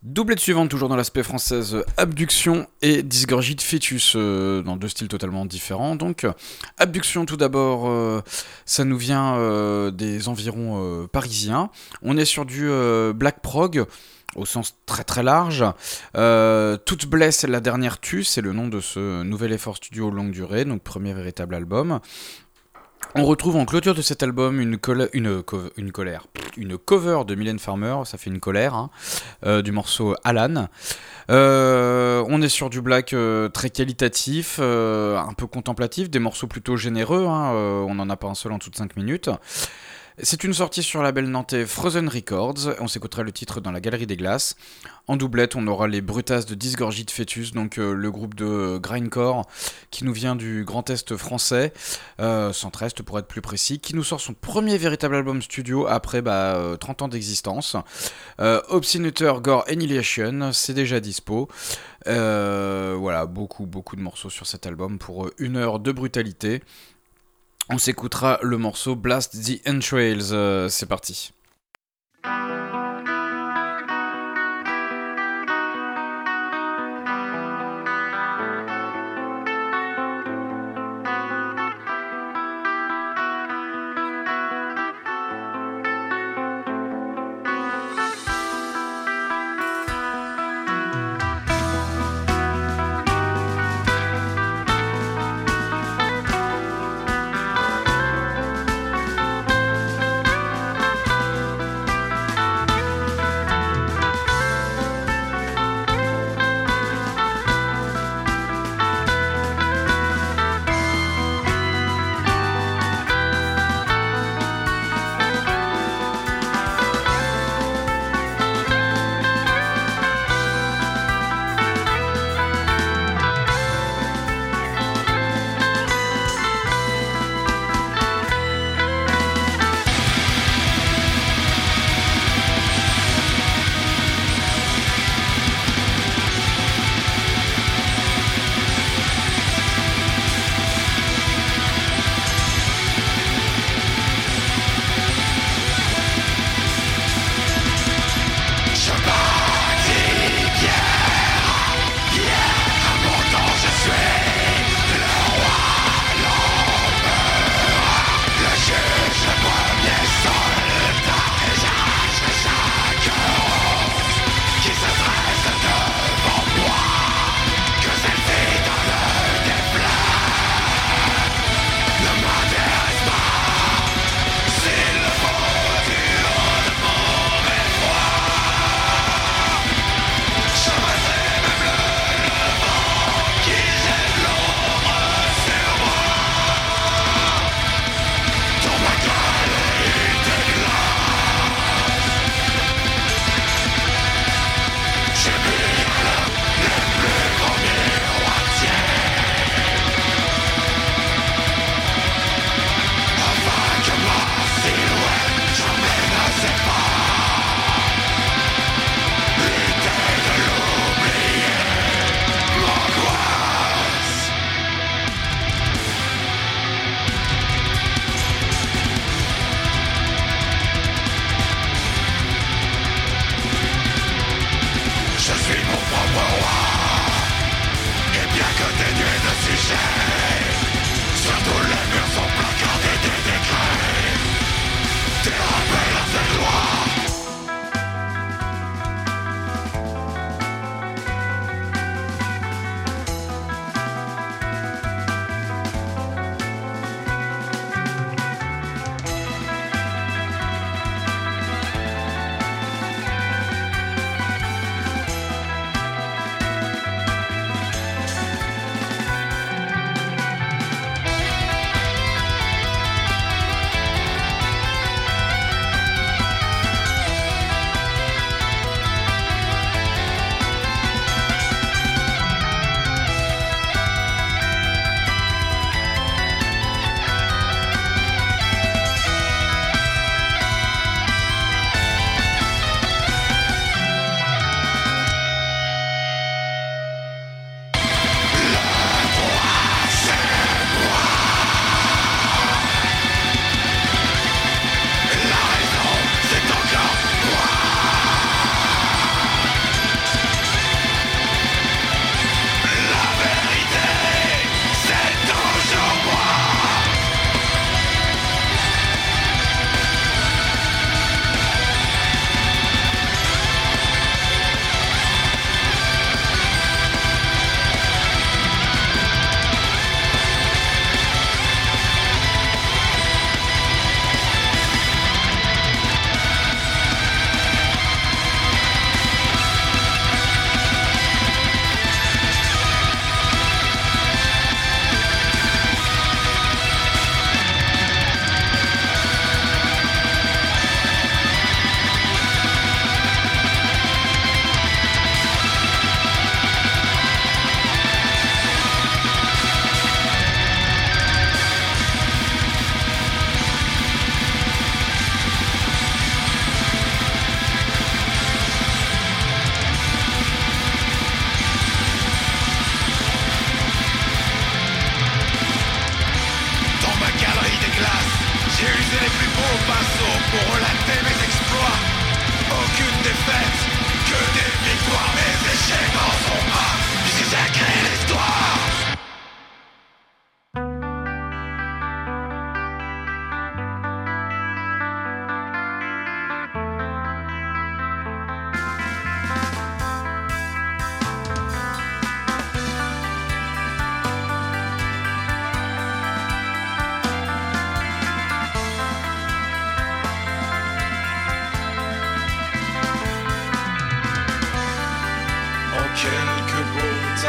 Doublette suivante, toujours dans l'aspect française, Abduction et Dysgorgie de fœtus, dans deux styles totalement différents. Donc, Abduction tout d'abord, ça nous vient des environs parisiens. On est sur du black prog, au sens très très large. Toute blesse, la dernière tue, c'est le nom de ce nouvel effort studio longue durée, donc premier véritable album. On retrouve en clôture de cet album une cover de Mylène Farmer, ça fait une colère, hein, du morceau Alan. On est sur du black très qualitatif, un peu contemplatif, des morceaux plutôt généreux, hein, on n'en a pas un seul en toute 5 minutes. C'est une sortie sur le label nantais Frozen Records, on s'écoutera le titre dans la Galerie des Glaces. En doublette, on aura les Brutasses de Dysgorgie de fœtus, donc le groupe de grindcore qui nous vient du Grand Est français, Centre-Est pour être plus précis, qui nous sort son premier véritable album studio après 30 ans d'existence. Obscene Gore Annihilation, c'est déjà dispo. Voilà, beaucoup de morceaux sur cet album pour 1 heure de brutalité. On s'écoutera le morceau Blast the Entrails, c'est parti.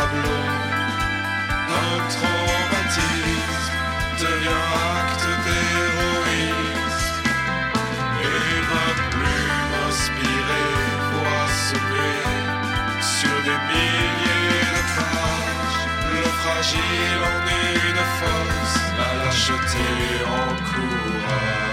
tableau. Un traumatisme devient acte d'héroïsme. Et ma plume inspirée voit semer sur des milliers de pages le fragile en une force, la lâcheté en courage.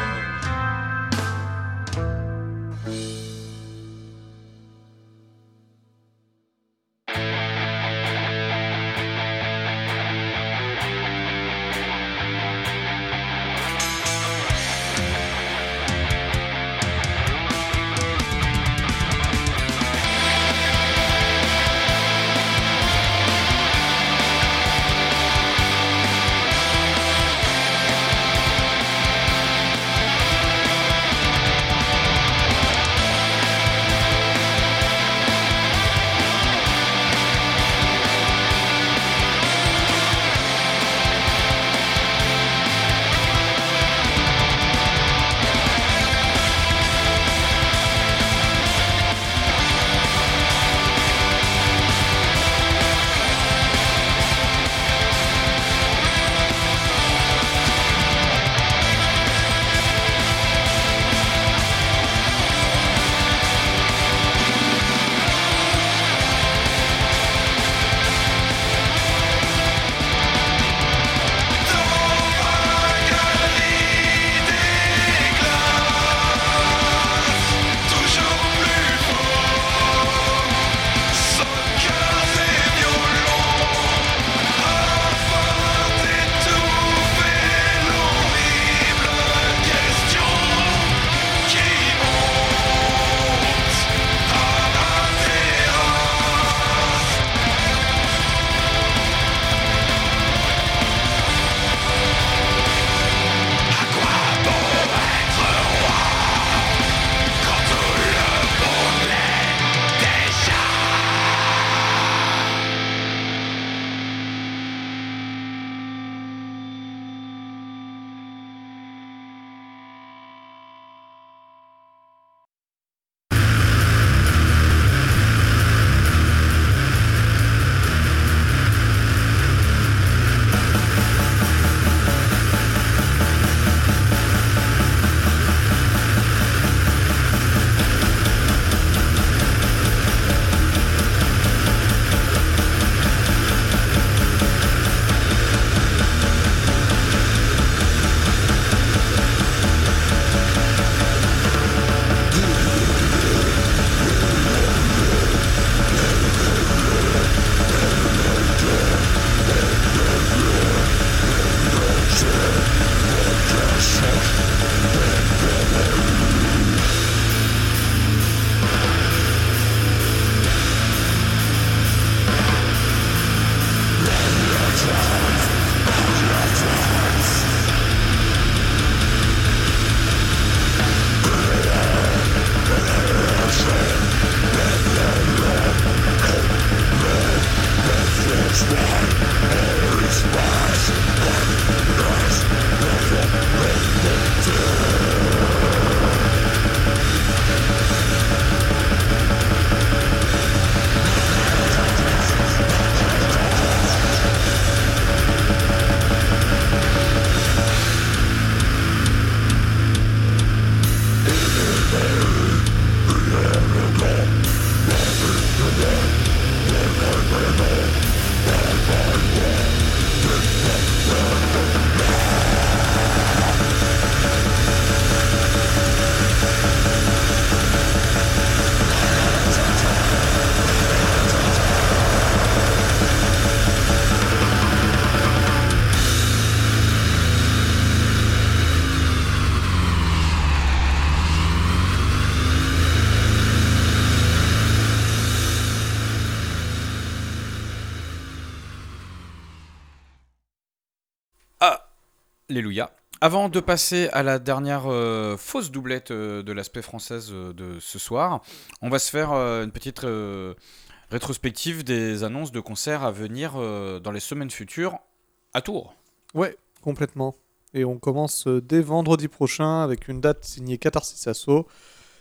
Alléluia. Avant de passer à la dernière fausse doublette de l'aspect française de ce soir, on va se faire une petite rétrospective des annonces de concerts à venir dans les semaines futures à Tours. Ouais, complètement. Et on commence dès vendredi prochain avec une date signée Catharsis Asso.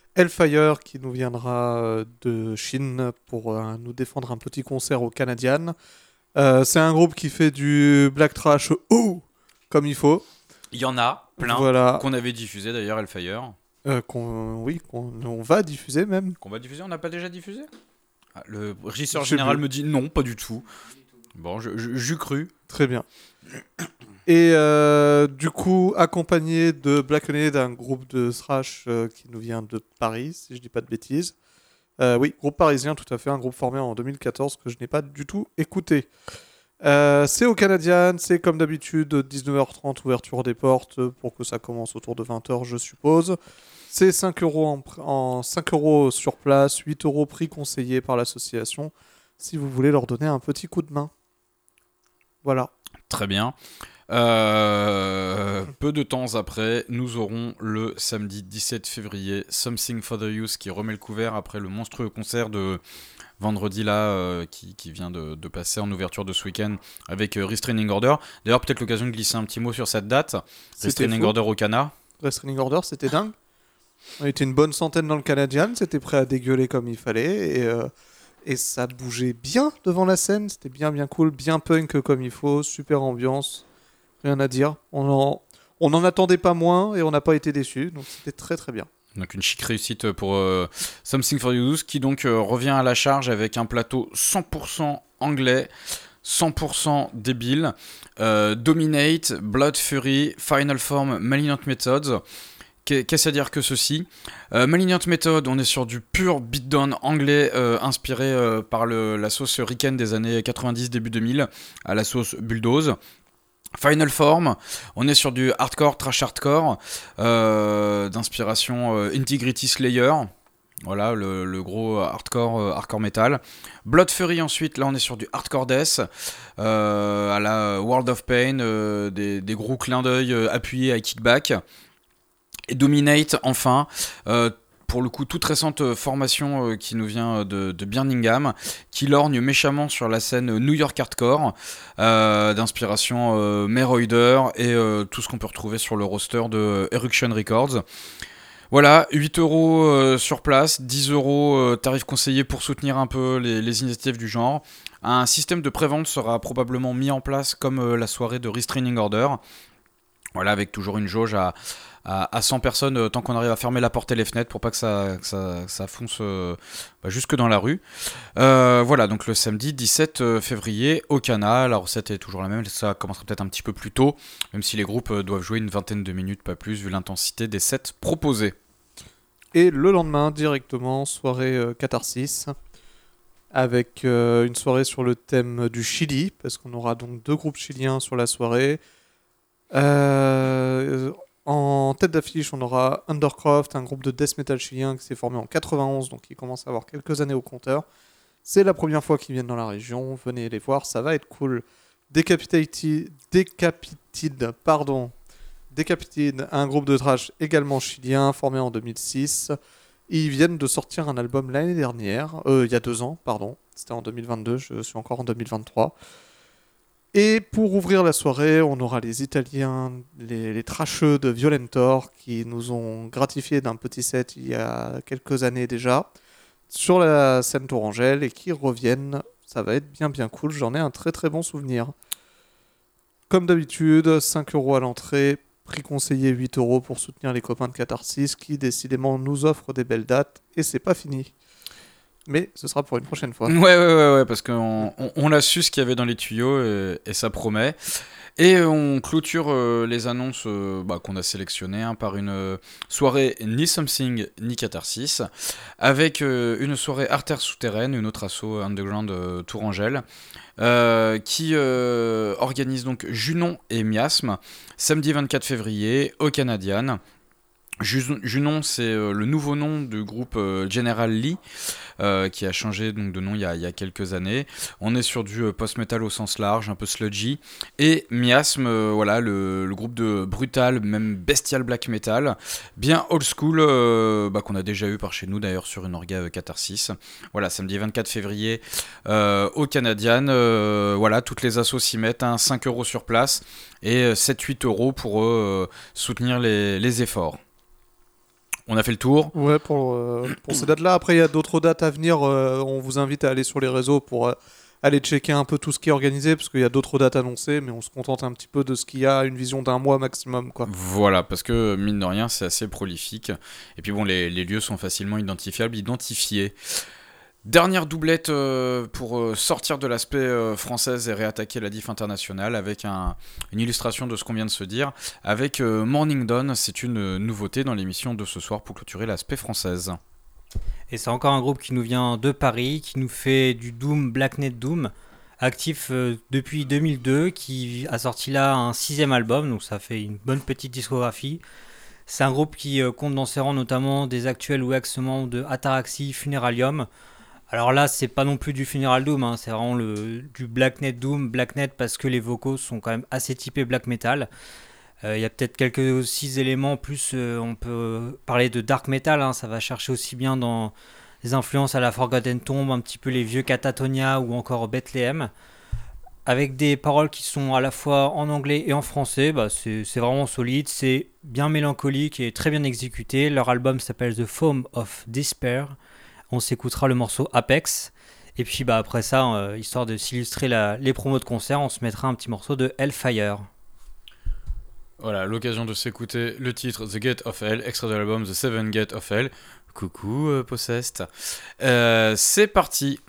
Hellfire qui nous viendra de Chine pour nous défendre un petit concert au Canadian. C'est un groupe qui fait du black trash comme il faut. Il y en a plein Voilà. qu'on avait diffusé d'ailleurs, Hellfire. On va diffuser même. Qu'on va diffuser, on n'a pas déjà diffusé? Le régisseur Je sais général plus. me dit non, pas du tout. Bon, j'eus cru. Très bien. Et du coup, accompagné de Blackened, un groupe de thrash qui nous vient de Paris, si je dis pas de bêtises. Oui, groupe parisien, tout à fait, un groupe formé en 2014 que je n'ai pas du tout écouté. C'est au Canadian, c'est comme d'habitude 19h30 ouverture des portes pour que ça commence autour de 20h je suppose. C'est 5 euros, 5 euros sur place, 8 euros prix conseillé par l'association si vous voulez leur donner un petit coup de main. Voilà. Très bien. Peu de temps après, nous aurons le samedi 17 février Something for the Youth qui remet le couvert après le monstrueux concert de vendredi là qui vient de passer en ouverture de ce week-end avec Restraining Order. D'ailleurs, peut-être l'occasion de glisser un petit mot sur cette date. Restraining Order au Cana. Restraining Order, c'était dingue. On était une bonne centaine dans le Canadian, c'était prêt à dégueuler comme il fallait et ça bougeait bien devant la scène, c'était bien cool, bien punk comme il faut, super ambiance, rien à dire. On en attendait pas moins et on n'a pas été déçus, donc c'était très très bien. Donc une chic réussite pour Something for You qui donc revient à la charge avec un plateau 100% anglais, 100% débile, Dominate, Blood Fury, Final Form, Malignant Methods. Qu'est-ce à dire que ceci? Malignant Method, on est sur du pur beatdown anglais inspiré par la sauce Riken des années 90, début 2000, à la sauce Bulldoze. Final Form, on est sur du hardcore, trash hardcore, d'inspiration Integrity Slayer. Voilà, le gros hardcore metal. Blood Fury ensuite, là on est sur du hardcore death, à la World of Pain, des gros clins d'œil appuyés à kickback. Et Dominate, enfin, pour le coup, toute récente formation qui nous vient de Birmingham, qui lorgne méchamment sur la scène New York hardcore, d'inspiration Mayroider et tout ce qu'on peut retrouver sur le roster de Eruction Records. Voilà, 8 euros sur place, 10 euros tarif conseillé pour soutenir un peu les initiatives du genre. Un système de prévente sera probablement mis en place comme la soirée de Restraining Order. Voilà, avec toujours une jauge à 100 personnes tant qu'on arrive à fermer la porte et les fenêtres pour pas que ça fonce jusque dans la rue. Voilà, donc le samedi 17 février au Cana, la recette est toujours la même, ça commencera peut-être un petit peu plus tôt, même si les groupes doivent jouer une vingtaine de minutes, pas plus, vu l'intensité des sets proposés. Et le lendemain, directement, soirée catharsis, avec une soirée sur le thème du Chili, parce qu'on aura donc 2 groupes chiliens sur la soirée. En tête d'affiche, on aura Undercroft, un groupe de death metal chilien qui s'est formé en 91, donc qui commence à avoir quelques années au compteur. C'est la première fois qu'ils viennent dans la région, venez les voir, ça va être cool. Decapitated, un groupe de thrash également chilien, formé en 2006. Ils viennent de sortir un album l'année dernière, il y a 2 ans, pardon. C'était en 2022, je suis encore en 2023. Et pour ouvrir la soirée, on aura les Italiens, les trasheux de Violentor, qui nous ont gratifié d'un petit set il y a quelques années déjà, sur la scène Tourangelle, et qui reviennent. Ça va être bien cool, j'en ai un très très bon souvenir. Comme d'habitude, 5 euros à l'entrée, prix conseillé 8 euros pour soutenir les copains de Catharsis, qui décidément nous offrent des belles dates, et c'est pas fini. Mais ce sera pour une prochaine fois. Ouais, parce qu'on a su ce qu'il y avait dans les tuyaux et ça promet. Et on clôture les annonces qu'on a sélectionnées par une soirée ni Something ni Catharsis, avec une soirée Artère Souterraine, une autre asso underground Tourangelle, qui organise donc Junon et Miasme, samedi 24 février au Canadian. Junon, c'est le nouveau nom du groupe General Lee, qui a changé donc, de nom il y a quelques années. On est sur du post-metal au sens large, un peu sludgy. Et Miasme, le groupe de brutal, même bestial black metal, bien old school, qu'on a déjà eu par chez nous d'ailleurs sur une orga Catharsis. Voilà, samedi 24 février au Canadian. Toutes les assos s'y mettent, 5 euros sur place et 7-8 euros pour soutenir les efforts. On a fait le tour. Ouais, pour ces dates-là. Après, il y a d'autres dates à venir. On vous invite à aller sur les réseaux pour aller checker un peu tout ce qui est organisé, parce qu'il y a d'autres dates annoncées, mais on se contente un petit peu de ce qu'il y a, une vision d'un mois maximum, quoi. Voilà, parce que mine de rien, c'est assez prolifique. Et puis bon, les lieux sont facilement identifiables, identifiés. Dernière doublette pour sortir de l'aspect française et réattaquer la diff internationale avec une illustration de ce qu'on vient de se dire. Avec Morning Dawn, c'est une nouveauté dans l'émission de ce soir pour clôturer l'aspect française. Et c'est encore un groupe qui nous vient de Paris, qui nous fait du Doom, Blacknet Doom, actif depuis 2002, qui a sorti là un 6e album, donc ça fait une bonne petite discographie. C'est un groupe qui compte dans ses rangs notamment des actuels ou ex-membres de Ataraxie, Funeralium. Alors là, c'est pas non plus du Funeral Doom, hein, c'est vraiment du Blacknet Doom, Blacknet parce que les vocaux sont quand même assez typés black metal. Il y a peut-être quelques aussi éléments, plus on peut parler de dark metal, hein, ça va chercher aussi bien dans les influences à la Forgotten Tomb, un petit peu les vieux Catatonia ou encore Bethlehem, avec des paroles qui sont à la fois en anglais et en français. C'est vraiment solide, c'est bien mélancolique et très bien exécuté. Leur album s'appelle The Foam of Despair. On s'écoutera le morceau Apex. Et puis après ça, histoire de s'illustrer les promos de concert, on se mettra un petit morceau de Hellfire. Voilà, l'occasion de s'écouter le titre The Gate of Hell, extrait de l'album The Seven Gate of Hell. Coucou Possessed. C'est parti.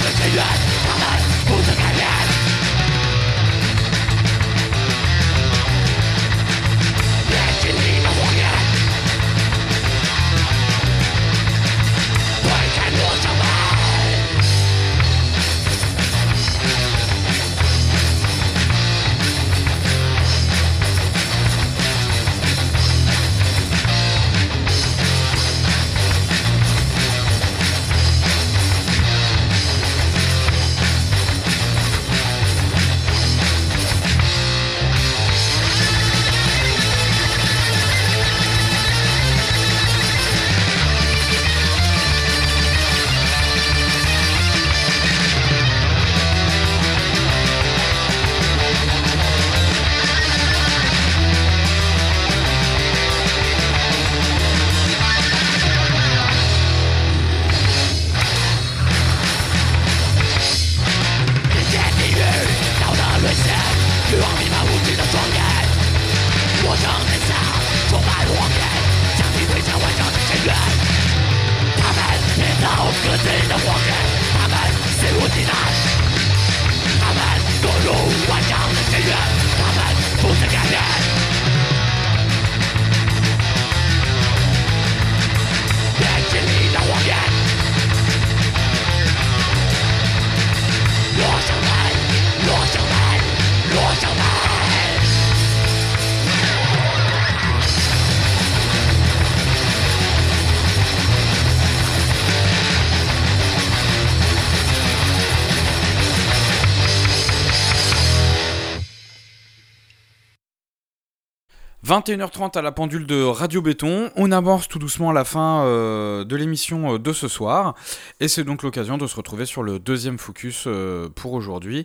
21h30 à la pendule de Radio Béton, on amorce tout doucement la fin de l'émission de ce soir, et c'est donc l'occasion de se retrouver sur le deuxième focus pour aujourd'hui,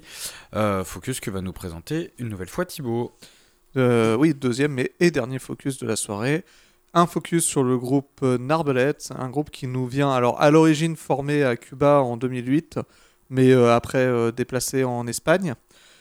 focus que va nous présenter une nouvelle fois Thibaut. Oui, deuxième et dernier focus de la soirée. Un focus sur le groupe Narbelet, un groupe qui nous vient alors à l'origine formé à Cuba en 2008, mais après déplacé en Espagne.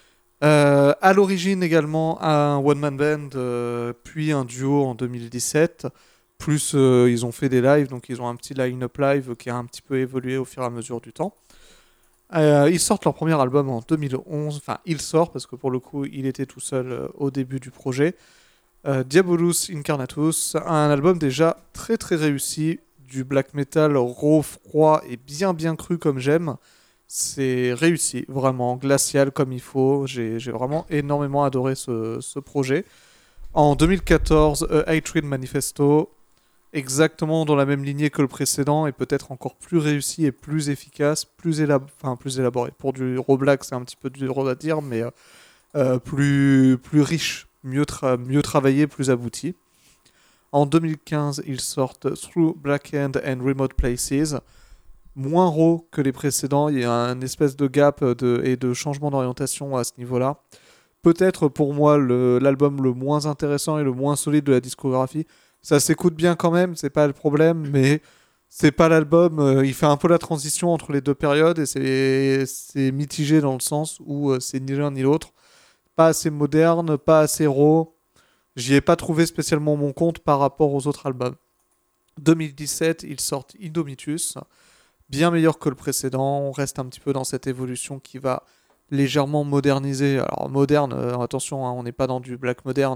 À l'origine également un one-man band, puis un duo en 2017. Plus ils ont fait des lives, donc ils ont un petit line-up live qui a un petit peu évolué au fur et à mesure du temps. Ils sortent leur premier album en 2011, enfin il sort parce que pour le coup il était tout seul au début du projet. Diabolus Incarnatus, un album déjà très très réussi, du black metal raw, froid et bien bien cru comme j'aime. C'est réussi, vraiment, glacial comme il faut. J'ai vraiment énormément adoré ce projet. En 2014, Hatred Manifesto, exactement dans la même lignée que le précédent, et peut-être encore plus réussi et plus efficace, plus élaboré. Pour du raw black, c'est un petit peu dur à dire, mais plus riche, mieux travaillé, plus abouti. En 2015, ils sortent Through Blackened and Remote Places, moins raw que les précédents. Il y a un espèce de gap et de changement d'orientation à ce niveau-là. Peut-être pour moi l'album le moins intéressant et le moins solide de la discographie. Ça s'écoute bien quand même, c'est pas le problème, mais c'est pas l'album. Il fait un peu la transition entre les deux périodes et c'est mitigé dans le sens où c'est ni l'un ni l'autre. Pas assez moderne, pas assez raw. J'y ai pas trouvé spécialement mon compte par rapport aux autres albums. 2017, ils sortent Indomitus, bien meilleur que le précédent. On reste un petit peu dans cette évolution qui va légèrement moderniser. Alors moderne, attention, hein, on n'est pas dans du black moderne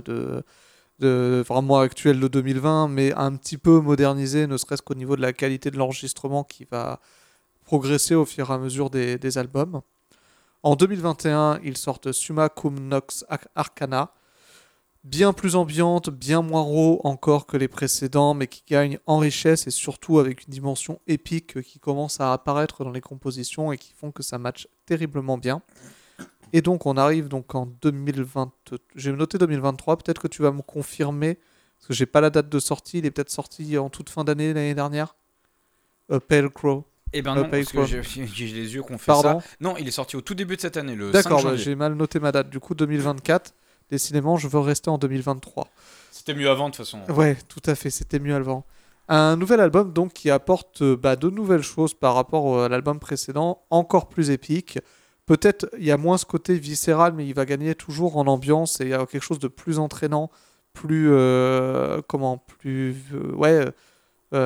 de vraiment actuel de 2020, mais un petit peu modernisé, ne serait-ce qu'au niveau de la qualité de l'enregistrement qui va progresser au fur et à mesure des albums. En 2021, ils sortent Summa Cum Nox Arcana, bien plus ambiante, bien moins raw encore que les précédents, mais qui gagne en richesse et surtout avec une dimension épique qui commence à apparaître dans les compositions et qui font que ça matche terriblement bien. Et donc on arrive donc en 2020, j'ai noté 2023, peut-être que tu vas me confirmer, parce que j'ai pas la date de sortie, il est peut-être sorti en toute fin d'année l'année dernière. Pale Crow. Eh ben non, Pale parce Crow. que j'ai les yeux qu'on fait Pardon. ça. Non, il est sorti au tout début de cette année, le 5 D'accord, janvier. j'ai mal noté ma date. Du coup 2024, décidément je veux rester en 2023. C'était mieux avant de toute façon. Ouais, tout à fait, c'était mieux avant. Un nouvel album donc qui apporte de nouvelles choses par rapport à l'album précédent, encore plus épique. Peut-être il y a moins ce côté viscéral, mais il va gagner toujours en ambiance et il y a quelque chose de plus entraînant, plus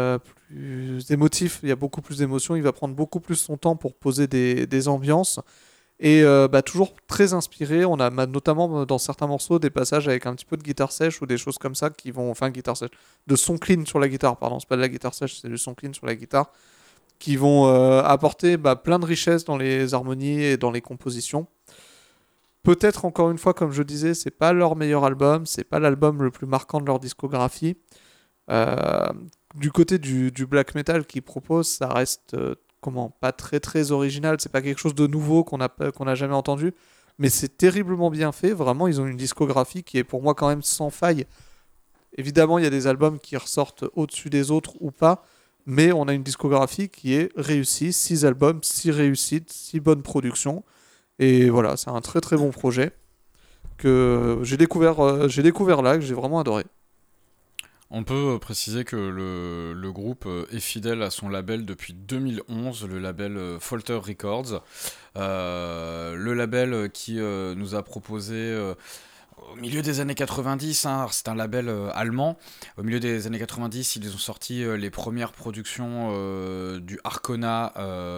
plus émotif, il y a beaucoup plus d'émotions, il va prendre beaucoup plus son temps pour poser des ambiances. Et toujours très inspiré, on a notamment dans certains morceaux des passages avec un petit peu de guitare sèche ou des choses comme ça qui vont, enfin guitare sèche, de son clean sur la guitare, pardon, c'est pas de la guitare sèche, c'est du son clean sur la guitare, qui vont apporter plein de richesse dans les harmonies et dans les compositions. Peut-être encore une fois, comme je disais, c'est pas leur meilleur album, c'est pas l'album le plus marquant de leur discographie. Du côté du black metal qu'ils proposent, ça reste pas très très original, c'est pas quelque chose de nouveau qu'on a jamais entendu, mais c'est terriblement bien fait. Vraiment, ils ont une discographie qui est pour moi quand même sans faille. Évidemment, il y a des albums qui ressortent au-dessus des autres ou pas, mais on a une discographie qui est réussie, 6 albums, 6 réussites, 6 bonnes productions, et voilà, c'est un très très bon projet que j'ai découvert là, que j'ai vraiment adoré. On peut préciser que le groupe est fidèle à son label depuis 2011, le label Folter Records. Le label qui nous a proposé au milieu des années 90, hein, c'est un label allemand. Au milieu des années 90, ils ont sorti les premières productions du Arcona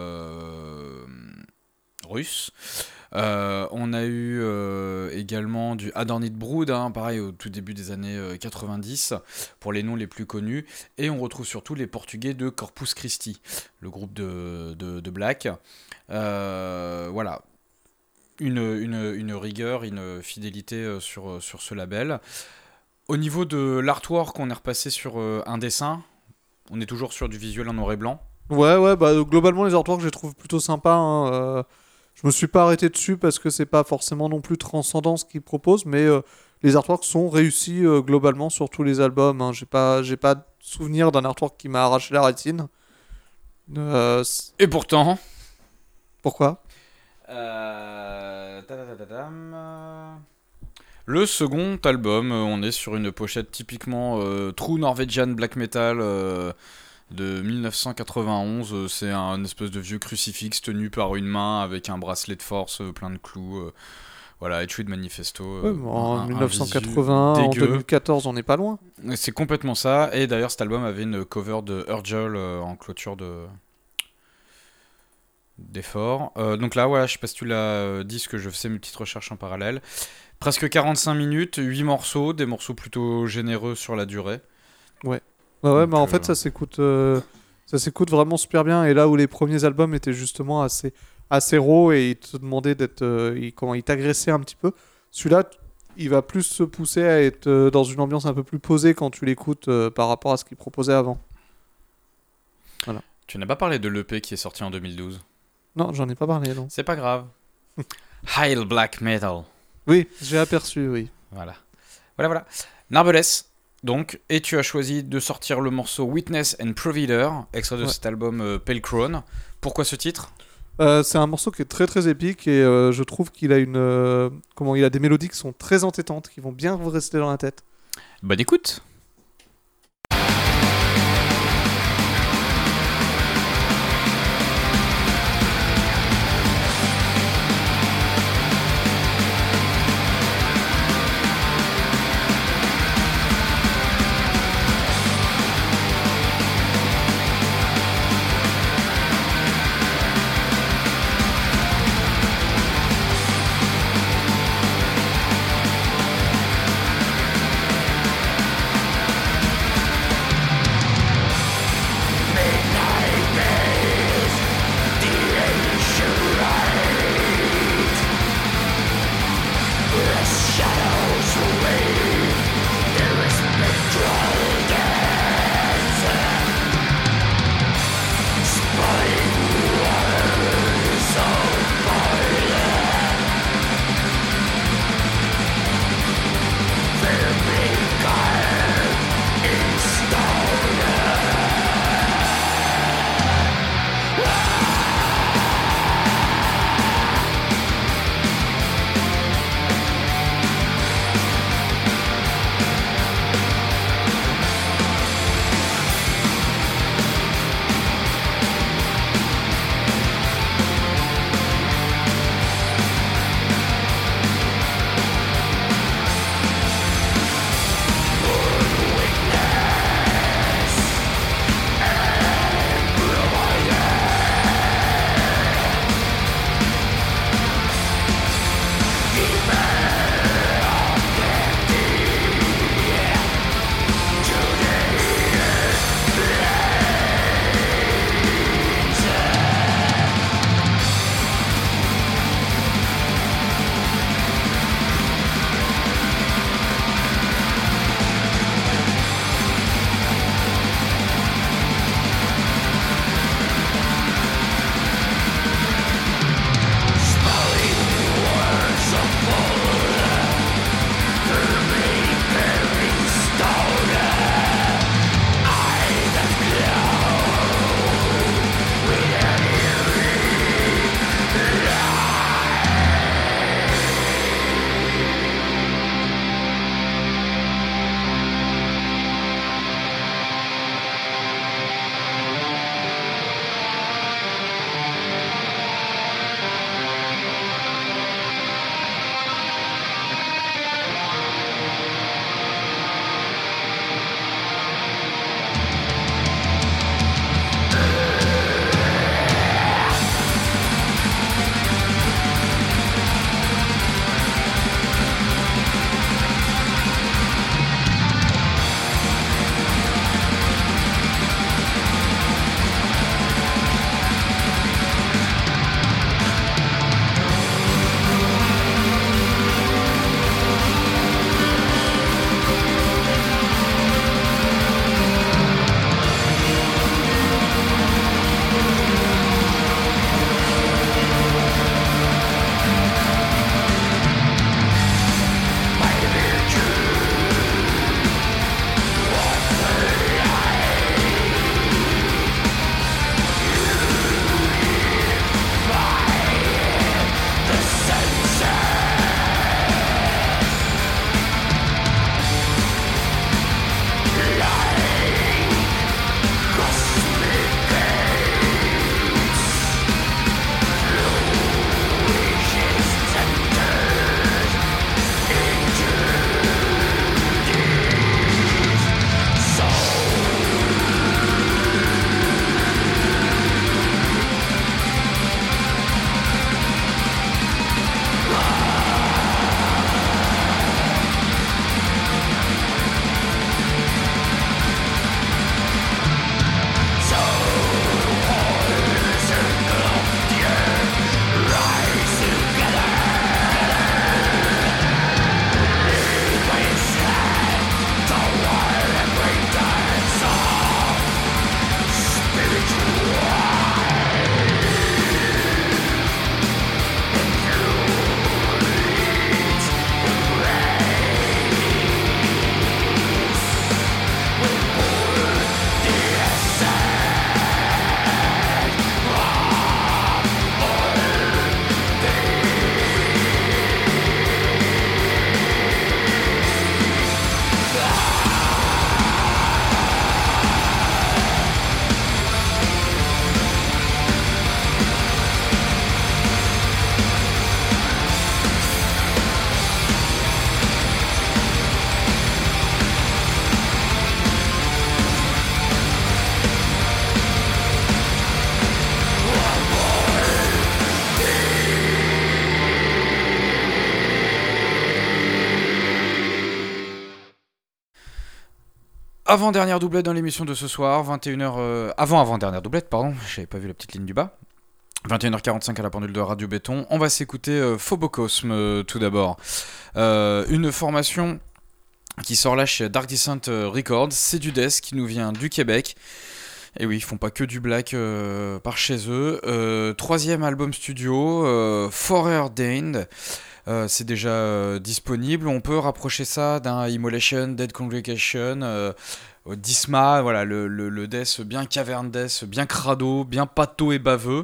russe. On a eu également du Adorned Brood, hein, pareil au tout début des années 90, pour les noms les plus connus. Et on retrouve surtout les Portugais de Corpus Christi, le groupe de Black. Voilà, une rigueur, une fidélité sur ce label. Au niveau de l'artwork, on est repassé sur un dessin. On est toujours sur du visuel en noir et blanc. Ouais, globalement les artworks je les trouve plutôt sympas, hein. Je me suis pas arrêté dessus parce que c'est pas forcément non plus transcendant ce qu'ils proposent, mais les artworks sont réussis globalement sur tous les albums, hein. J'ai pas souvenir d'un artwork qui m'a arraché la rétine. Et pourtant... Pourquoi ? Le second album, on est sur une pochette typiquement True Norwegian Black Metal de 1991. C'est un espèce de vieux crucifix tenu par une main avec un bracelet de force plein de clous. Voilà, Hatred Manifesto. En 1980, en 2014, on n'est pas loin. C'est complètement ça. Et d'ailleurs, cet album avait une cover de Urgel en clôture d'effort. Donc là, voilà, je sais pas si tu l'as dit, ce que je faisais mes petites recherches en parallèle. Presque 45 minutes, 8 morceaux, des morceaux plutôt généreux sur la durée. Ouais. Donc, en fait, ça s'écoute vraiment super bien. Et là où les premiers albums étaient justement assez raw et ils te demandaient il t'agressait un petit peu, celui-là, il va plus se pousser à être dans une ambiance un peu plus posée quand tu l'écoutes par rapport à ce qu'il proposait avant. Voilà. Tu n'as pas parlé de l'EP qui est sorti en 2012 ? Non, j'en ai pas parlé, non. C'est pas grave. Hail Black Metal. Oui, j'ai aperçu, oui. Voilà. Narbeles, donc, et tu as choisi de sortir le morceau Witness and Provider, extrait de cet album Pale Crown. Pourquoi ce titre ? C'est un morceau qui est très très épique et je trouve qu'il a il a des mélodies qui sont très entêtantes, qui vont bien vous rester dans la tête. Bonne écoute. Avant-dernière doublette dans l'émission de ce soir, 21h... avant-dernière doublette, pardon, j'avais pas vu la petite ligne du bas. 21h45 à la pendule de Radio Béton. On va s'écouter Phobocosme tout d'abord. Une formation qui sort là chez Dark Descent Records. C'est du death qui nous vient du Québec. Et oui, ils font pas que du black par chez eux. Troisième album studio, Foreordained. C'est déjà disponible. On peut rapprocher ça d'un Immolation, Dead Congregation, Disma, voilà, le death bien cavern death, bien crado, bien pâteau et baveux.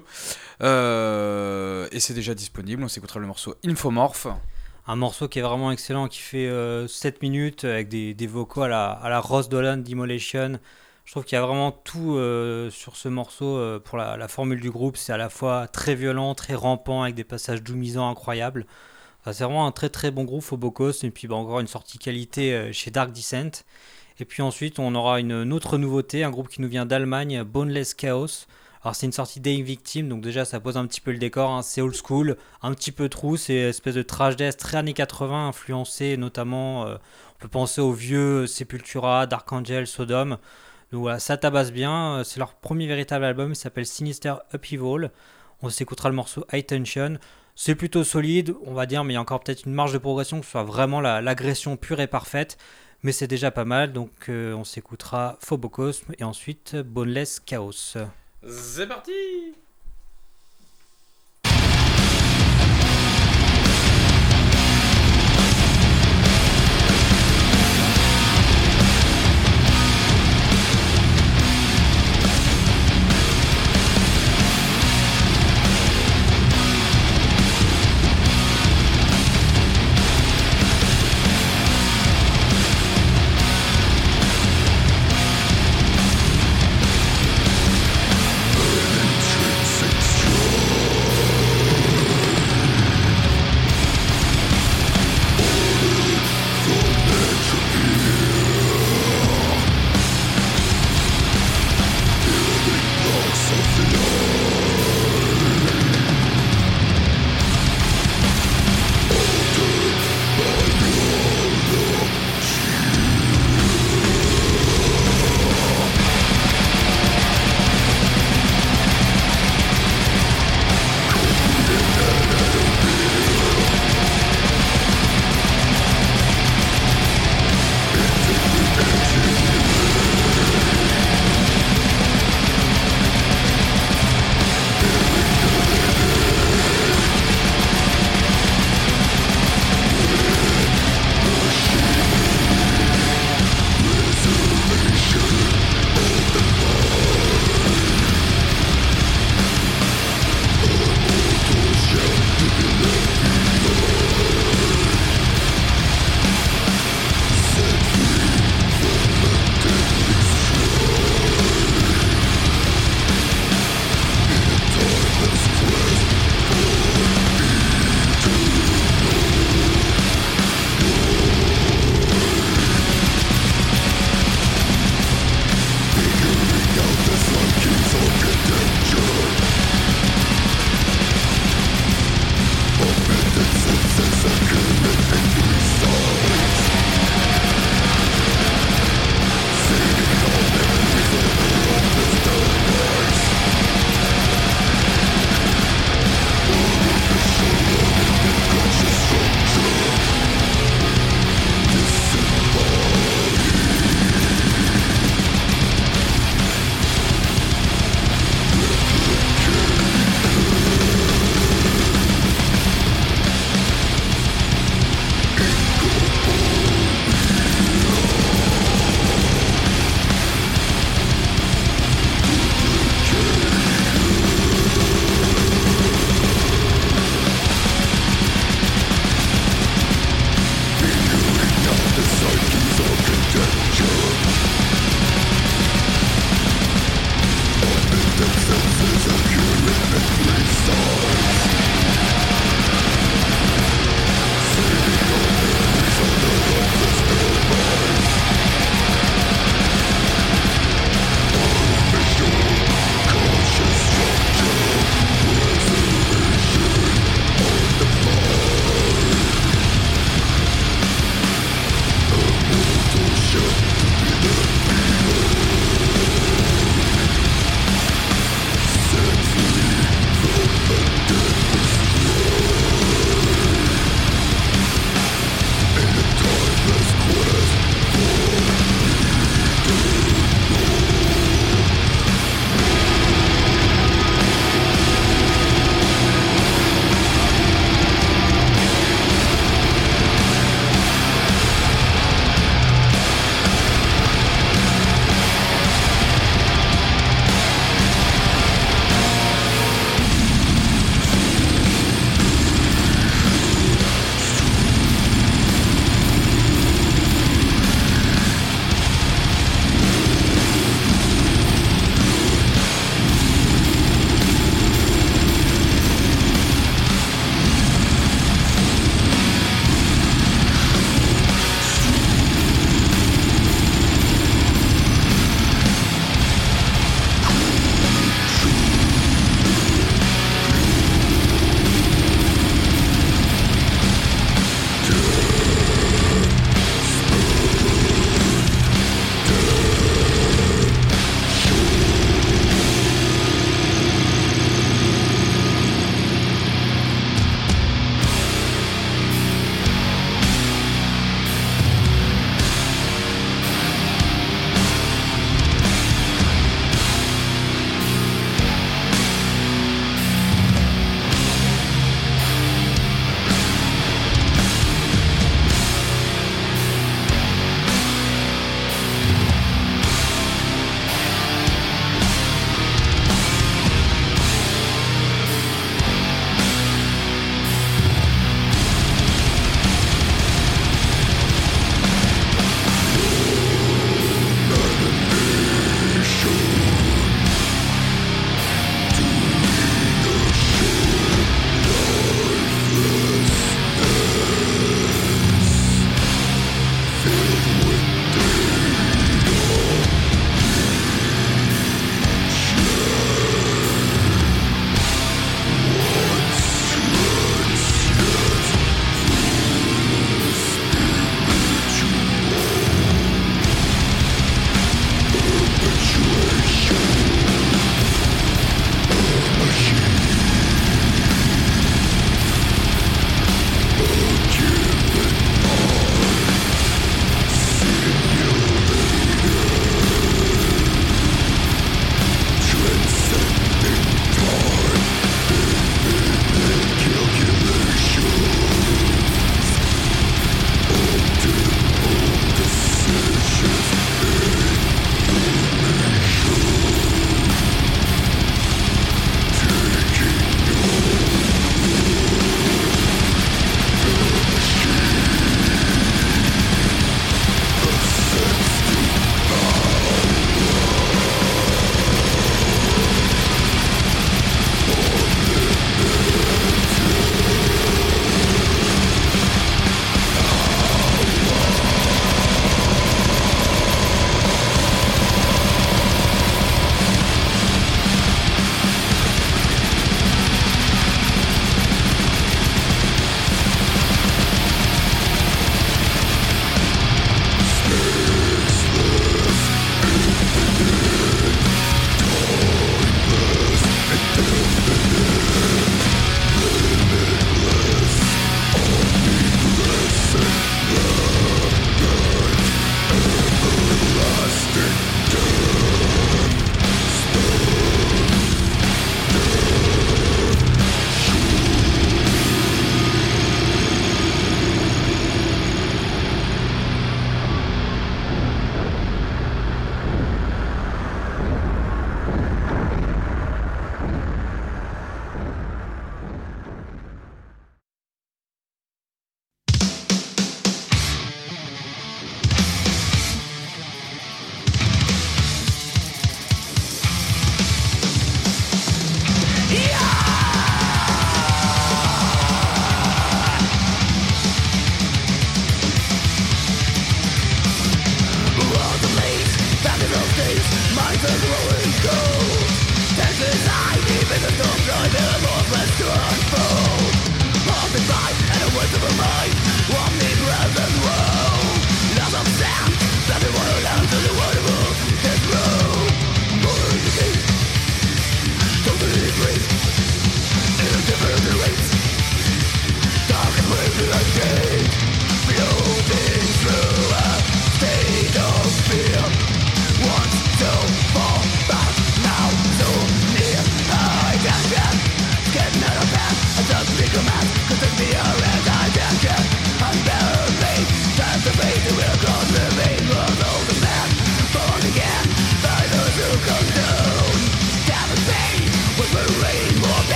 Et c'est déjà disponible. On s'écoutera le morceau Infomorph. Un morceau qui est vraiment excellent, qui fait 7 minutes avec des vocaux à la Ross Dolan d'Immolation. Je trouve qu'il y a vraiment tout sur ce morceau pour la formule du groupe. C'est à la fois très violent, très rampant, avec des passages doomisants incroyables. Enfin, c'est vraiment un très très bon groupe, Phobocosme. Et puis encore une sortie qualité chez Dark Descent. Et puis ensuite, on aura une autre nouveauté, un groupe qui nous vient d'Allemagne, Boneless Chaos. Alors c'est une sortie Dying Victim, donc déjà ça pose un petit peu le décor, hein. C'est old school, un petit peu true, c'est une espèce de trash death très années 80, influencé notamment, on peut penser aux vieux Sepultura, Dark Angel, Sodom. Donc voilà, ça tabasse bien, c'est leur premier véritable album, il s'appelle Sinister Upheaval. On s'écoutera le morceau High Tension. C'est plutôt solide, on va dire, mais il y a encore peut-être une marge de progression, que ce soit vraiment l'agression pure et parfaite. Mais c'est déjà pas mal, donc on s'écoutera Phobocosme et ensuite Boneless Chaos. C'est parti! Trip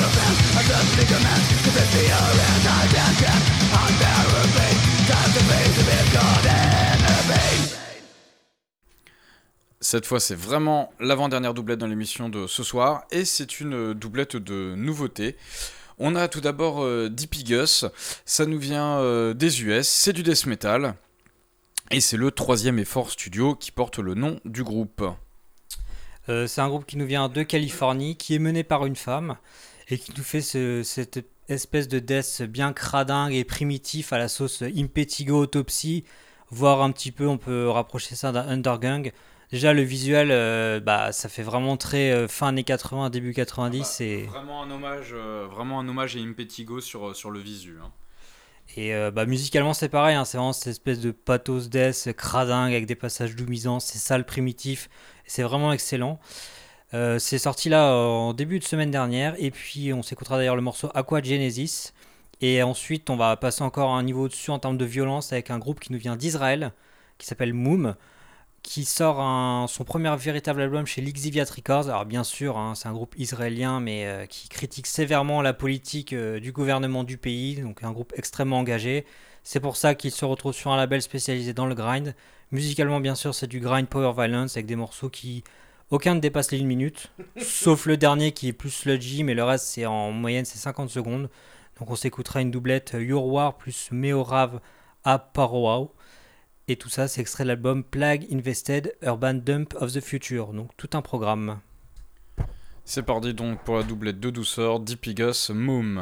Cette fois, c'est vraiment l'avant-dernière doublette dans l'émission de ce soir, et c'est une doublette de nouveautés. On a tout d'abord Dippy Gus, ça nous vient des US, c'est du death metal, et c'est le 3e effort studio qui porte le nom du groupe. C'est un groupe qui nous vient de Californie, qui est mené par une femme, et qui nous fait cette espèce de death bien cradingue et primitif à la sauce Impetigo Autopsy, voire un petit peu, on peut rapprocher ça d'un Undergang. Déjà, le visuel, ça fait vraiment très fin années 80, début 90. Vraiment un hommage à Impetigo sur le visu. Hein. Et musicalement, c'est pareil, hein, c'est vraiment cette espèce de pathos death cradingue avec des passages doumisants, c'est sale, primitif, c'est vraiment excellent. C'est sorti là en début de semaine dernière, et puis on s'écoutera d'ailleurs le morceau Aqua Genesis. Et ensuite, on va passer encore un niveau au-dessus en termes de violence avec un groupe qui nous vient d'Israël, qui s'appelle Moom, qui sort son premier véritable album chez Lixiviat Records. Alors bien sûr, hein, c'est un groupe israélien, mais qui critique sévèrement la politique du gouvernement du pays, donc un groupe extrêmement engagé. C'est pour ça qu'il se retrouve sur un label spécialisé dans le grind. Musicalement, bien sûr, c'est du grind power violence, avec des morceaux qui... Aucun ne dépasse les 1 minute, sauf le dernier qui est plus sludgy, mais le reste, c'est en moyenne, c'est 50 secondes. Donc on s'écoutera une doublette Your War plus Meorav à Paroao. Et tout ça, c'est extrait de l'album Plague Invested Urban Dump of the Future. Donc tout un programme. C'est parti donc pour la doublette de douceur, Dippy Gus, Moom.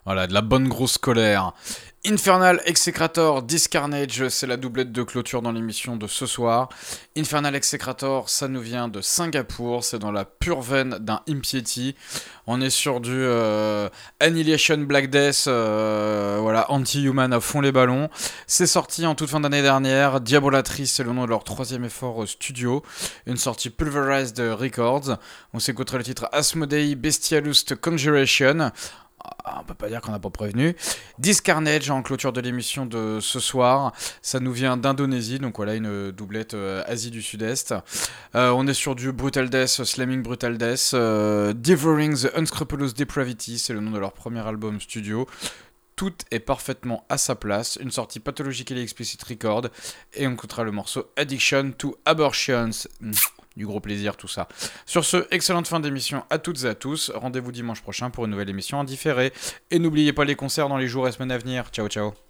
Voilà, de la bonne grosse colère. Infernal Execrator, Discarnage, c'est la doublette de clôture dans l'émission de ce soir. Infernal Execrator, ça nous vient de Singapour, c'est dans la pure veine d'un Impiety. On est sur du Annihilation Black Death, voilà, Anti-Human à fond les ballons. C'est sorti en toute fin d'année dernière. Diabolatry, c'est le nom de leur 3e effort studio. Une sortie Pulverized Records. On s'écoutera le titre Asmodei Bestialust Conjuration. On peut pas dire qu'on n'a pas prévenu. Discarnage en clôture de l'émission de ce soir. Ça nous vient d'Indonésie, donc voilà une doublette Asie du Sud-Est. On est sur du Brutal Death, Slamming Brutal Death. Devouring the Unscrupulous Depravity, c'est le nom de leur premier album studio. Tout est parfaitement à sa place. Une sortie Pathologically Explicit Record. Et on écoutera le morceau Addiction to Abortions. Du gros plaisir tout ça. Sur ce, excellente fin d'émission à toutes et à tous. Rendez-vous dimanche prochain pour une nouvelle émission en différé. Et n'oubliez pas les concerts dans les jours et semaines à venir. Ciao ciao.